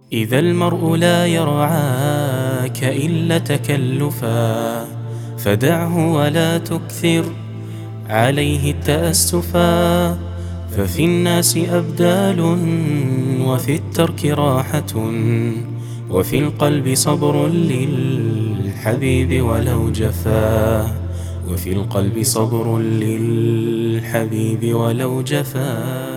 إذا المرء لا يرعاك إلا تكلفا فدعه ولا تكثر عليه التأسفا. ففي الناس أبدال وفي الترك راحة، وفي القلب صبر للحبيب ولو جفا، وفي القلب صبر للحبيب ولو جفا.